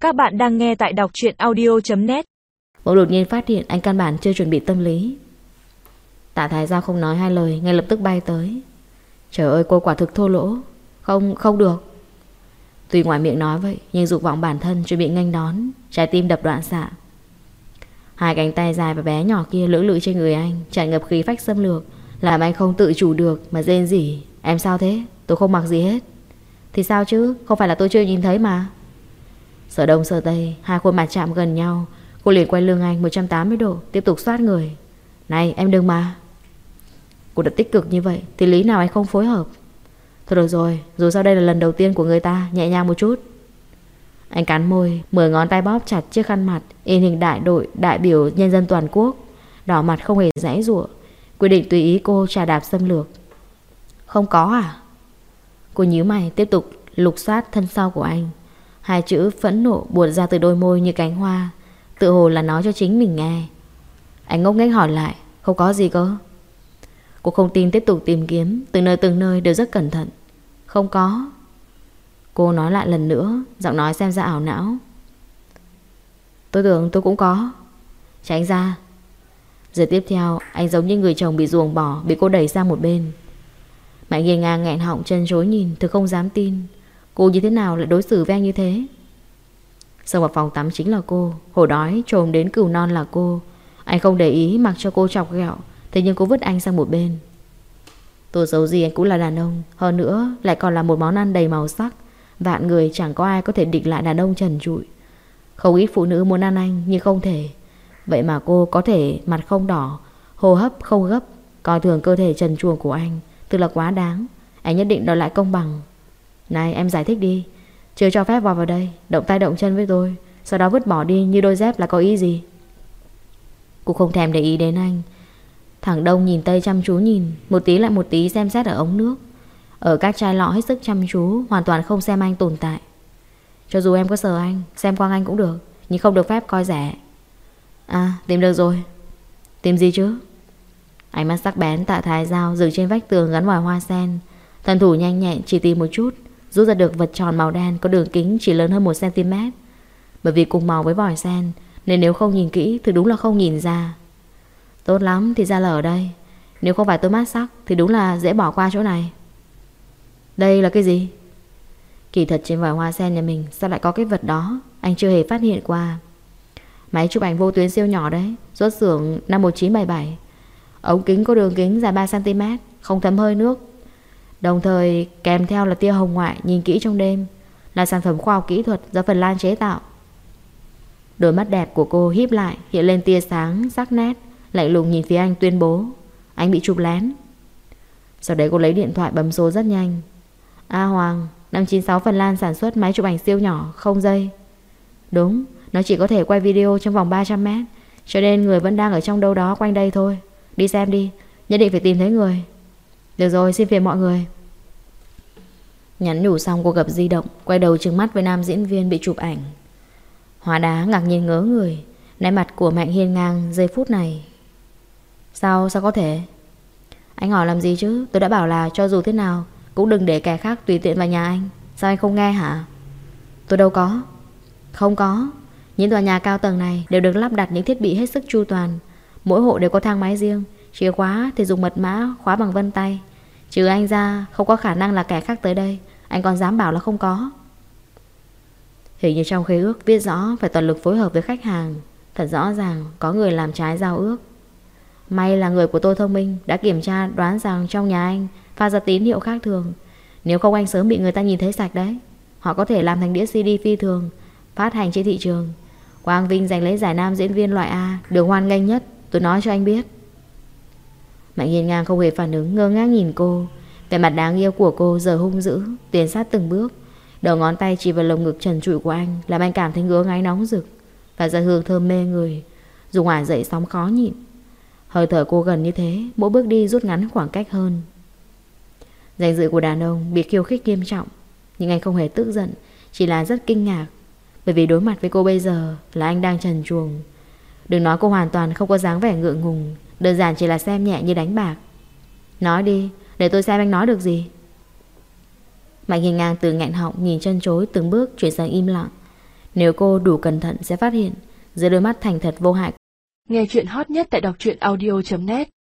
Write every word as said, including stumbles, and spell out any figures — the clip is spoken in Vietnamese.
Các bạn đang nghe tại đọc truyện audio chấm net. Bỗng đột nhiên phát hiện anh căn bản chưa chuẩn bị tâm lý. Tạ Thái Giao không nói hai lời, ngay lập tức bay tới. Trời ơi, cô quả thực thô lỗ. Không, không được. Tuy ngoài miệng nói vậy, nhưng dục vọng bản thân chuẩn bị nghênh đón, trái tim đập đoạn xạ. Hai cánh tay dài và bé nhỏ kia lưỡng lự trên người anh, tràn ngập khí phách xâm lược, làm anh không tự chủ được mà rên rỉ. Em sao thế? Tôi không mặc gì hết. Thì sao chứ, không phải là tôi chưa nhìn thấy mà. Sở đông sở tây, hai khuôn mặt chạm gần nhau. Cô liền quay lưng anh một trăm tám mươi độ, tiếp tục xoát người. Này, em đừng mà. Cô đã tích cực như vậy thì lý nào anh không phối hợp. Thôi được rồi, dù sao đây là lần đầu tiên của người ta, nhẹ nhàng một chút. Anh cắn môi, mười ngón tay bóp chặt chiếc khăn mặt in hình đại đội đại biểu nhân dân toàn quốc. Đỏ mặt không hề giãy giụa, quyết định tùy ý cô trà đạp xâm lược. Không có à? Cô nhíu mày tiếp tục lục soát thân sau của anh. Hai chữ phẫn nộ buột ra từ đôi môi như cánh hoa, tự hồ là nói cho chính mình nghe. Anh ngốc nghếch hỏi lại. Không có gì cơ? Cô không tin, tiếp tục tìm kiếm, từng nơi từng nơi đều rất cẩn thận. Không có. Cô nói lại lần nữa, giọng nói xem ra ảo não. Tôi tưởng tôi cũng có. Tránh ra. Giờ tiếp theo, anh giống như người chồng bị ruồng bỏ, bị cô đẩy sang một bên. Mạnh Nghiên ngang nghẹn họng chân chối nhìn, thực không dám tin. Cô như thế nào lại đối xử với anh như thế? Xông vào phòng tắm chính là cô, hổ đói trồm đến cừu non là cô. Anh không để ý, mặc cho cô chọc ghẹo. Thế nhưng cô vứt anh sang một bên. Tôi giấu gì anh cũng là đàn ông, hơn nữa lại còn là một món ăn đầy màu sắc. Vạn người chẳng có ai có thể địch lại đàn ông trần trụi. Không ít phụ nữ muốn ăn anh nhưng không thể. Vậy mà cô có thể mặt không đỏ, hô hấp không gấp, coi thường cơ thể trần truồng của anh. Tức là quá đáng. Anh nhất định đòi lại công bằng. Này, em giải thích đi. Chưa cho phép vào vào đây, động tay động chân với tôi, sau đó vứt bỏ đi như đôi dép là có ý gì? Cô không thèm để ý đến anh. Thẳng đông nhìn tây chăm chú nhìn, một tí lại một tí xem xét ở ống nước, ở các chai lọ hết sức chăm chú, hoàn toàn không xem anh tồn tại. Cho dù em có sờ anh, xem quang anh cũng được, nhưng không được phép coi rẻ. À, tìm được rồi. Tìm gì chứ? Ánh mắt sắc bén Tạ Thái Giao dừng trên vách tường gắn vòi hoa sen. Thần thủ nhanh nhẹn chỉ tìm một chút, rút ra được vật tròn màu đen có đường kính chỉ lớn hơn một xăng-ti-mét. Bởi vì cùng màu với vòi sen nên nếu không nhìn kỹ thì đúng là không nhìn ra. Tốt lắm, thì ra là ở đây. Nếu không phải tôi mắt sắc thì đúng là dễ bỏ qua chỗ này. Đây là cái gì? Kỳ thật trên vòi hoa sen nhà mình sao lại có cái vật đó, anh chưa hề phát hiện qua. Máy chụp ảnh vô tuyến siêu nhỏ đấy, xuất xưởng năm một chín bảy bảy. Ống kính có đường kính dài ba xăng-ti-mét, không thấm hơi nước. Đồng thời kèm theo là tia hồng ngoại nhìn kỹ trong đêm, là sản phẩm khoa học kỹ thuật do Phần Lan chế tạo. Đôi mắt đẹp của cô híp lại, hiện lên tia sáng sắc nét, lạnh lùng nhìn phía anh tuyên bố anh bị chụp lén. Sau đấy cô lấy điện thoại bấm số rất nhanh. A Hoàng, năm chín sáu Phần Lan sản xuất máy chụp ảnh siêu nhỏ, không dây. Đúng, nó chỉ có thể quay video trong vòng ba trăm mét, cho nên người vẫn đang ở trong đâu đó quanh đây thôi. Đi xem đi, nhất định phải tìm thấy người. Được rồi, xin phiền mọi người. Nhắn nhủ xong cô gập di động, quay đầu trừng mắt với nam diễn viên bị chụp ảnh. Hóa đá ngạc nhiên ngớ người, nét mặt của Mạnh Hiên ngang giây phút này. Sao, sao có thể? Anh hỏi làm gì chứ? Tôi đã bảo là cho dù thế nào cũng đừng để kẻ khác tùy tiện vào nhà anh. Sao anh không nghe hả? Tôi đâu có. Không có. Những tòa nhà cao tầng này đều được lắp đặt những thiết bị hết sức chu toàn. Mỗi hộ đều có thang máy riêng, chìa khóa thì dùng mật mã khóa bằng vân tay. Trừ anh ra không có khả năng là kẻ khác tới đây. Anh còn dám bảo là không có? Hình như trong khế ước viết rõ phải toàn lực phối hợp với khách hàng. Thật rõ ràng có người làm trái giao ước. May là người của tôi thông minh, đã kiểm tra đoán rằng trong nhà anh phát ra tín hiệu khác thường. Nếu không anh sớm bị người ta nhìn thấy sạch đấy. Họ có thể làm thành đĩa xê đê phi thường, phát hành trên thị trường. Quang Vinh giành lấy giải nam diễn viên loại A, được hoan nghênh nhất, tôi nói cho anh biết. Mạnh Hiên ngang không hề phản ứng, ngơ ngác nhìn cô. Vẻ mặt đáng yêu của cô giờ hung dữ, tiến sát từng bước, đầu ngón tay chỉ vào lồng ngực trần trụi của anh, làm anh cảm thấy ngứa ngáy nóng rực, và ra hương thơm mê người, dùng hỏa dậy sóng khó nhịn. Hơi thở cô gần như thế, mỗi bước đi rút ngắn khoảng cách hơn. Danh dự của đàn ông bị khiêu khích nghiêm trọng, nhưng anh không hề tức giận, chỉ là rất kinh ngạc. Bởi vì đối mặt với cô bây giờ là anh đang trần truồng. Đừng nói cô hoàn toàn không có dáng vẻ ngượng ngùng, đơn giản chỉ là xem nhẹ như đánh bạc. Nói đi, để tôi xem anh nói được gì. Mạnh Hiên ngang từ nghẹn họng nhìn chân chối từng bước chuyển sang im lặng. Nếu cô đủ cẩn thận sẽ phát hiện dưới đôi mắt thành thật vô hại. Nghe chuyện hot nhất tại đọc truyện audio chấm net.